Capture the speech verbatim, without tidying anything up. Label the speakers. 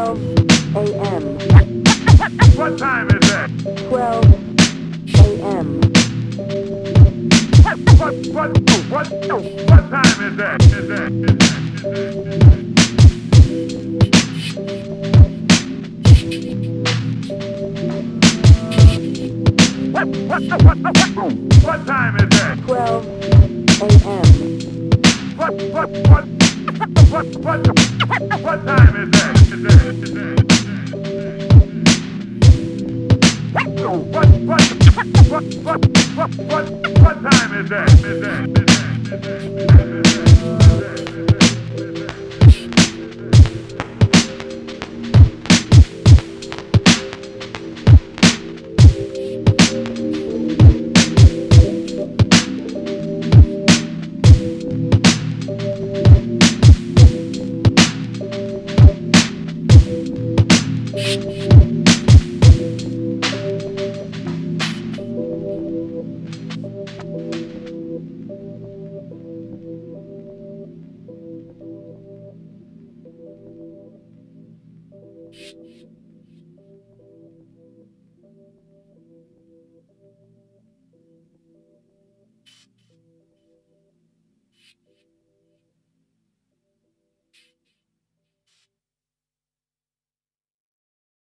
Speaker 1: twelve A M
Speaker 2: What time is it?
Speaker 1: twelve A M
Speaker 2: What, what, what, what, what time is that? Is that, is that, is that? What, what, what, what, what time is that?
Speaker 1: twelve A M
Speaker 2: What, what, what, what, what, what time is that? Is that, is that, is that? What, what, what, what, what, what, what time is that? Is that, is that, is that, is that?